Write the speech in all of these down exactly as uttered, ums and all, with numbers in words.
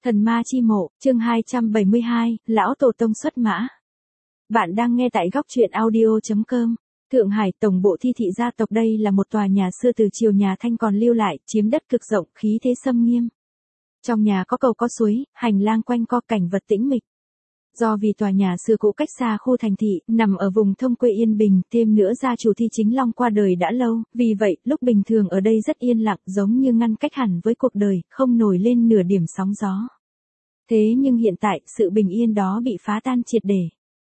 Thần ma chi mộ, chương hai trăm bảy mươi hai, Lão Tổ Tông xuất mã. Bạn đang nghe tại góc truyện audio chấm com. Thượng Hải, tổng bộ Thi thị gia tộc. Đây là một tòa nhà xưa từ triều nhà Thanh còn lưu lại, chiếm đất cực rộng, khí thế xâm nghiêm. Trong nhà có cầu có suối, hành lang quanh co, cảnh vật tĩnh mịch. Do vì tòa nhà xưa cũ cách xa khu thành thị, nằm ở vùng thông quê yên bình, thêm nữa gia chủ Thi Chính Long qua đời đã lâu, vì vậy, lúc bình thường ở đây rất yên lặng, giống như ngăn cách hẳn với cuộc đời, không nổi lên nửa điểm sóng gió. Thế nhưng hiện tại, sự bình yên đó bị phá tan triệt để.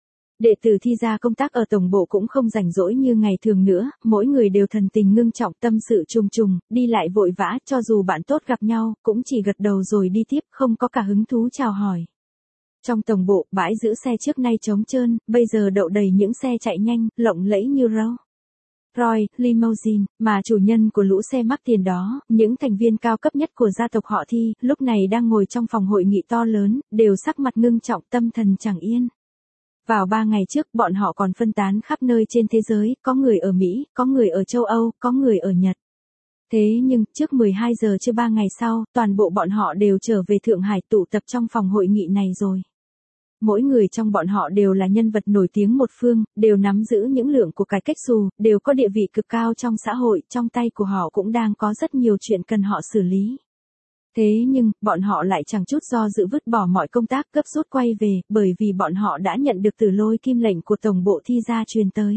Đệ tử Thi gia công tác ở tổng bộ cũng không rảnh rỗi như ngày thường nữa, mỗi người đều thần tình ngưng trọng, tâm sự trùng trùng, đi lại vội vã, cho dù bạn tốt gặp nhau, cũng chỉ gật đầu rồi đi tiếp, không có cả hứng thú chào hỏi. Trong tổng bộ, bãi giữ xe trước nay trống trơn, bây giờ đậu đầy những xe chạy nhanh, lộng lẫy như Rolls Royce, limousine, mà chủ nhân của lũ xe mắc tiền đó, những thành viên cao cấp nhất của gia tộc họ Thi, lúc này đang ngồi trong phòng hội nghị to lớn, đều sắc mặt ngưng trọng, tâm thần chẳng yên. Vào ba ngày trước, bọn họ còn phân tán khắp nơi trên thế giới, có người ở Mỹ, có người ở châu Âu, có người ở Nhật. Thế nhưng, trước mười hai giờ trưa ba ngày sau, toàn bộ bọn họ đều trở về Thượng Hải tụ tập trong phòng hội nghị này rồi. Mỗi người trong bọn họ đều là nhân vật nổi tiếng một phương, đều nắm giữ những lượng của cải cách xù, đều có địa vị cực cao trong xã hội, trong tay của họ cũng đang có rất nhiều chuyện cần họ xử lý. Thế nhưng, bọn họ lại chẳng chút do dự vứt bỏ mọi công tác gấp rút quay về, bởi vì bọn họ đã nhận được Tử Lôi Kim lệnh của tổng bộ Thi gia truyền tới.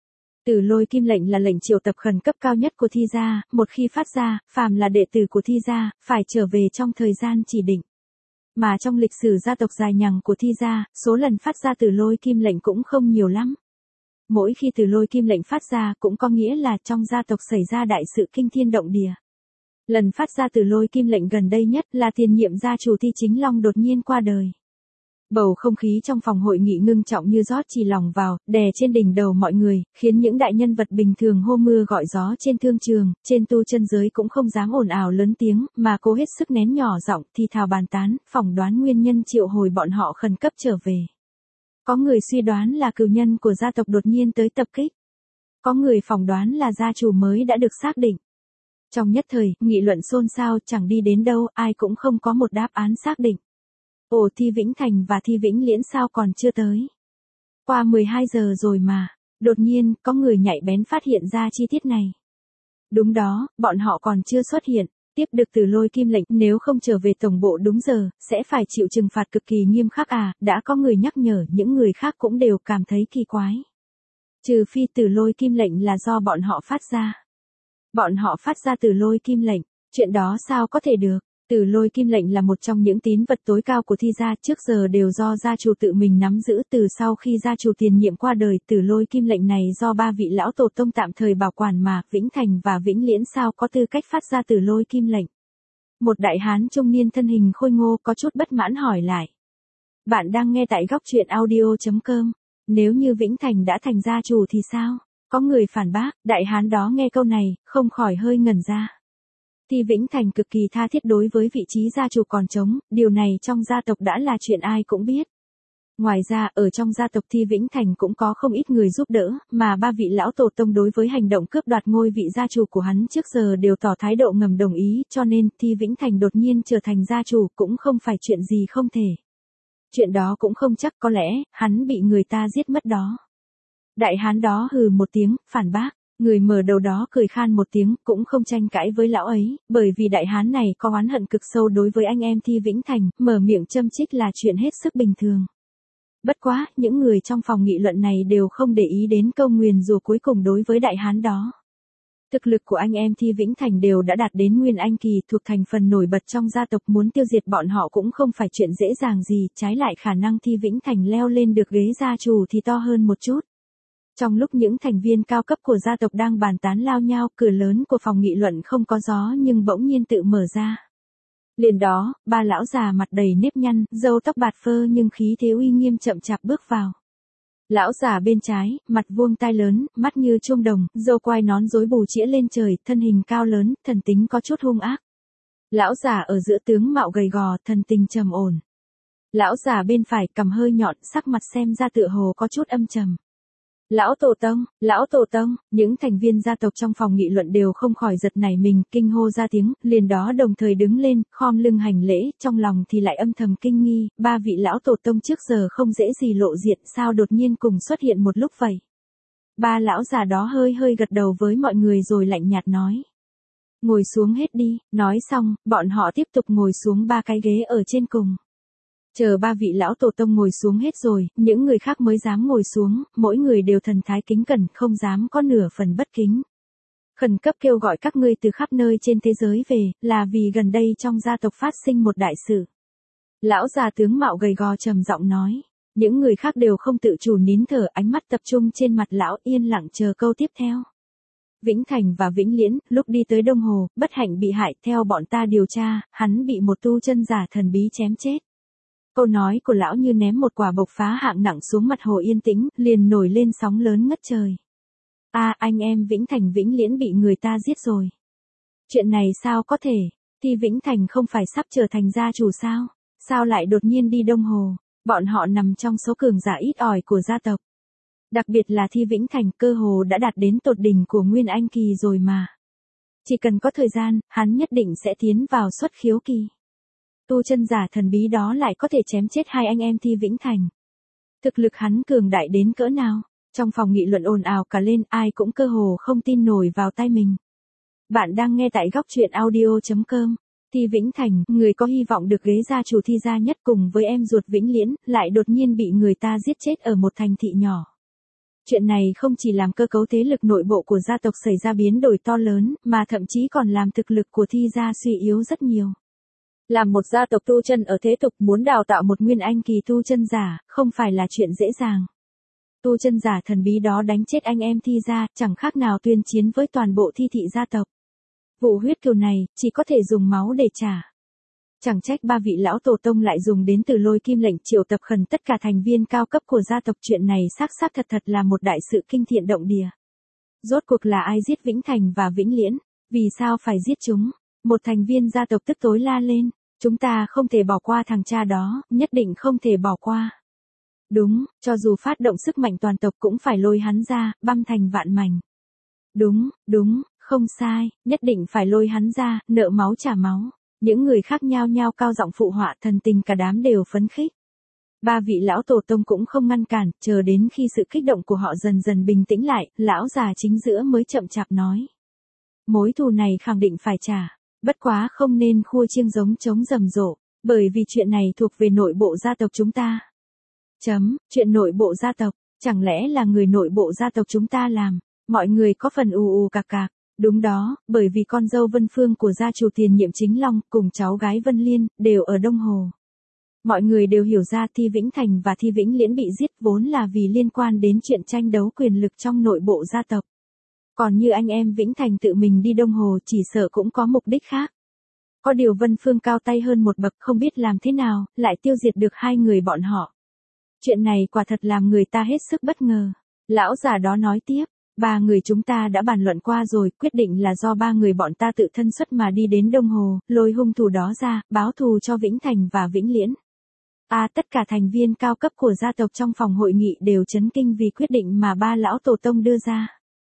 Tử Lôi Kim lệnh là lệnh triệu tập khẩn cấp cao nhất của Thi gia, một khi phát ra, phàm là đệ tử của Thi gia, phải trở về trong thời gian chỉ định. Mà trong lịch sử gia tộc dài nhằng của Thi gia, số lần phát ra Tử Lôi Kim lệnh cũng không nhiều lắm. Mỗi khi Tử Lôi Kim lệnh phát ra cũng có nghĩa là trong gia tộc xảy ra đại sự kinh thiên động địa. Lần phát ra Tử Lôi Kim lệnh gần đây nhất là tiền nhiệm gia chủ Thi Chính Long đột nhiên qua đời. Bầu không khí trong phòng hội nghị ngưng trọng như rót chì lòng vào, đè trên đỉnh đầu mọi người, khiến những đại nhân vật bình thường hô mưa gọi gió trên thương trường, trên tu chân giới cũng không dám ồn ào lớn tiếng, mà cố hết sức nén nhỏ giọng, thì thào bàn tán, phỏng đoán nguyên nhân triệu hồi bọn họ khẩn cấp trở về. Có người suy đoán là cừu nhân của gia tộc đột nhiên tới tập kích. Có người phỏng đoán là gia chủ mới đã được xác định. Trong nhất thời, nghị luận xôn xao chẳng đi đến đâu, ai cũng không có một đáp án xác định. Ồ, Thi Vĩnh Thành và Thi Vĩnh Liễn sao còn chưa tới? Qua mười hai giờ rồi mà. Đột nhiên, có người nhạy bén phát hiện ra chi tiết này. Đúng đó, bọn họ còn chưa xuất hiện. Tiếp được Tử Lôi Kim lệnh, nếu không trở về tổng bộ đúng giờ, sẽ phải chịu trừng phạt cực kỳ nghiêm khắc à, đã có người nhắc nhở, những người khác cũng đều cảm thấy kỳ quái. Trừ phi Tử Lôi Kim lệnh là do bọn họ phát ra. Bọn họ phát ra Tử Lôi Kim lệnh, chuyện đó sao có thể được? Tử Lôi Kim lệnh là một trong những tín vật tối cao của Thi gia, trước giờ đều do gia chủ tự mình nắm giữ. Từ sau khi gia chủ tiền nhiệm qua đời, Tử Lôi Kim lệnh này do ba vị lão tổ tông tạm thời bảo quản mà, Vĩnh Thành và Vĩnh Liễn sao có tư cách phát ra Tử Lôi Kim lệnh? Một đại hán trung niên thân hình khôi ngô có chút bất mãn hỏi lại. Bạn đang nghe tại góc truyện audio chấm com. Nếu như Vĩnh Thành đã thành gia chủ thì sao? Có người phản bác, đại hán đó nghe câu này, không khỏi hơi ngẩn ra. Thi Vĩnh Thành cực kỳ tha thiết đối với vị trí gia chủ còn trống, điều này trong gia tộc đã là chuyện ai cũng biết. Ngoài ra, ở trong gia tộc Thi Vĩnh Thành cũng có không ít người giúp đỡ, mà ba vị lão tổ tông đối với hành động cướp đoạt ngôi vị gia chủ của hắn trước giờ đều tỏ thái độ ngầm đồng ý, cho nên Thi Vĩnh Thành đột nhiên trở thành gia chủ cũng không phải chuyện gì không thể. Chuyện đó cũng không chắc, có lẽ, hắn bị người ta giết mất đó. Đại hán đó hừ một tiếng, phản bác. Người mở đầu đó cười khan một tiếng, cũng không tranh cãi với lão ấy, bởi vì đại hán này có oán hận cực sâu đối với anh em Thi Vĩnh Thành, mở miệng châm chích là chuyện hết sức bình thường. Bất quá, những người trong phòng nghị luận này đều không để ý đến câu nguyền rủa cuối cùng đối với đại hán đó. Thực lực của anh em Thi Vĩnh Thành đều đã đạt đến Nguyên Anh kỳ, thuộc thành phần nổi bật trong gia tộc, muốn tiêu diệt bọn họ cũng không phải chuyện dễ dàng gì, trái lại khả năng Thi Vĩnh Thành leo lên được ghế gia chủ thì to hơn một chút. Trong lúc những thành viên cao cấp của gia tộc đang bàn tán lao nhau, cửa lớn của phòng nghị luận không có gió nhưng bỗng nhiên tự mở ra. Liền đó, ba lão già mặt đầy nếp nhăn, râu tóc bạt phơ nhưng khí thế uy nghiêm chậm chạp bước vào. Lão già bên trái, mặt vuông tai lớn, mắt như chuông đồng, râu quai nón rối bù chĩa lên trời, thân hình cao lớn, thần tính có chút hung ác. Lão già ở giữa tướng mạo gầy gò, thần tình trầm ổn. Lão già bên phải cằm hơi nhọn, sắc mặt xem ra tựa hồ có chút âm trầm. Lão Tổ Tông, Lão Tổ Tông, những thành viên gia tộc trong phòng nghị luận đều không khỏi giật nảy mình, kinh hô ra tiếng, liền đó đồng thời đứng lên, khom lưng hành lễ, trong lòng thì lại âm thầm kinh nghi, ba vị Lão Tổ Tông trước giờ không dễ gì lộ diện, sao đột nhiên cùng xuất hiện một lúc vậy. Ba lão già đó hơi hơi gật đầu với mọi người rồi lạnh nhạt nói. Ngồi xuống hết đi, nói xong, bọn họ tiếp tục ngồi xuống ba cái ghế ở trên cùng. Chờ ba vị lão tổ tông ngồi xuống hết rồi, những người khác mới dám ngồi xuống, mỗi người đều thần thái kính cẩn, không dám có nửa phần bất kính. Khẩn cấp kêu gọi các ngươi từ khắp nơi trên thế giới về, là vì gần đây trong gia tộc phát sinh một đại sự. Lão già tướng mạo gầy gò trầm giọng nói. Những người khác đều không tự chủ nín thở, ánh mắt tập trung trên mặt lão, yên lặng chờ câu tiếp theo. Vĩnh Thành và Vĩnh Liễn, lúc đi tới Đông Hồ, bất hạnh bị hại, theo bọn ta điều tra, hắn bị một tu chân giả thần bí chém chết. Câu nói của lão như ném một quả bộc phá hạng nặng xuống mặt hồ yên tĩnh, liền nổi lên sóng lớn ngất trời. A, à, anh em Vĩnh Thành Vĩnh Liễn bị người ta giết rồi. Chuyện này sao có thể? Thì Vĩnh Thành không phải sắp trở thành gia chủ sao? Sao lại đột nhiên đi Đông Hồ? Bọn họ nằm trong số cường giả ít ỏi của gia tộc. Đặc biệt là Thi Vĩnh Thành, cơ hồ đã đạt đến tột đỉnh của Nguyên Anh kỳ rồi mà. Chỉ cần có thời gian, hắn nhất định sẽ tiến vào xuất khiếu kỳ. Tu chân giả thần bí đó lại có thể chém chết hai anh em Thi Vĩnh Thành. Thực lực hắn cường đại đến cỡ nào? Trong phòng nghị luận ồn ào cả lên, ai cũng cơ hồ không tin nổi vào tai mình. Bạn đang nghe tại góc truyện audio chấm com. Thi Vĩnh Thành, người có hy vọng được ghế gia chủ Thi gia nhất cùng với em ruột Vĩnh Liễn, lại đột nhiên bị người ta giết chết ở một thành thị nhỏ. Chuyện này không chỉ làm cơ cấu thế lực nội bộ của gia tộc xảy ra biến đổi to lớn, mà thậm chí còn làm thực lực của Thi gia suy yếu rất nhiều. Làm một gia tộc tu chân ở thế tục, muốn đào tạo một nguyên anh kỳ tu chân giả, không phải là chuyện dễ dàng. Tu chân giả thần bí đó đánh chết anh em Thi gia, chẳng khác nào tuyên chiến với toàn bộ Thi thị gia tộc. Vụ huyết cừu này, chỉ có thể dùng máu để trả. Chẳng trách ba vị lão tổ tông lại dùng đến từ lôi kim lệnh triệu tập khẩn tất cả thành viên cao cấp của gia tộc. Chuyện này xác xác thật thật là một đại sự kinh thiện động địa. Rốt cuộc là ai giết Vĩnh Thành và Vĩnh Liễn? Vì sao phải giết chúng? Một thành viên gia tộc tức tối la lên. Chúng ta không thể bỏ qua thằng cha đó, nhất định không thể bỏ qua. Đúng, cho dù phát động sức mạnh toàn tộc cũng phải lôi hắn ra, băm thành vạn mảnh. Đúng, đúng. Không sai, nhất định phải lôi hắn ra, nợ máu trả máu. Những người khác nhao nhao cao giọng phụ họa, thần tình cả đám đều phấn khích. Ba vị lão tổ tông cũng không ngăn cản, chờ đến khi sự kích động của họ dần dần bình tĩnh lại, lão già chính giữa mới chậm chạp nói. Mối thù này khẳng định phải trả, bất quá không nên khua chiêng giống trống rầm rộ, bởi vì chuyện này thuộc về nội bộ gia tộc chúng ta. Chấm, chuyện nội bộ gia tộc, chẳng lẽ là người nội bộ gia tộc chúng ta làm, mọi người có phần ù ù cạc cạc. Đúng đó, bởi vì con dâu Vân Phương của gia chủ tiền nhiệm Chính Long cùng cháu gái Vân Liên đều ở Đông Hồ. Mọi người đều hiểu ra Thi Vĩnh Thành và Thi Vĩnh Liễn bị giết vốn là vì liên quan đến chuyện tranh đấu quyền lực trong nội bộ gia tộc. Còn như anh em Vĩnh Thành tự mình đi Đông Hồ chỉ sợ cũng có mục đích khác. Có điều Vân Phương cao tay hơn một bậc, không biết làm thế nào, lại tiêu diệt được hai người bọn họ. Chuyện này quả thật làm người ta hết sức bất ngờ. Lão già đó nói tiếp. Ba người chúng ta đã bàn luận qua rồi, quyết định là do ba người bọn ta tự thân xuất mà đi đến Đông Hồ, lôi hung thủ đó ra, báo thù cho Vĩnh Thành và Vĩnh Liễn. À, tất cả thành viên cao cấp của gia tộc trong phòng hội nghị đều chấn kinh vì quyết định mà ba lão tổ tông đưa ra.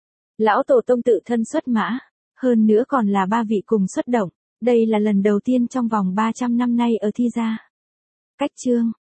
Lão tổ tông tự thân xuất mã, hơn nữa còn là ba vị cùng xuất động, đây là lần đầu tiên trong vòng ba trăm năm nay ở Thi gia. Cách chương,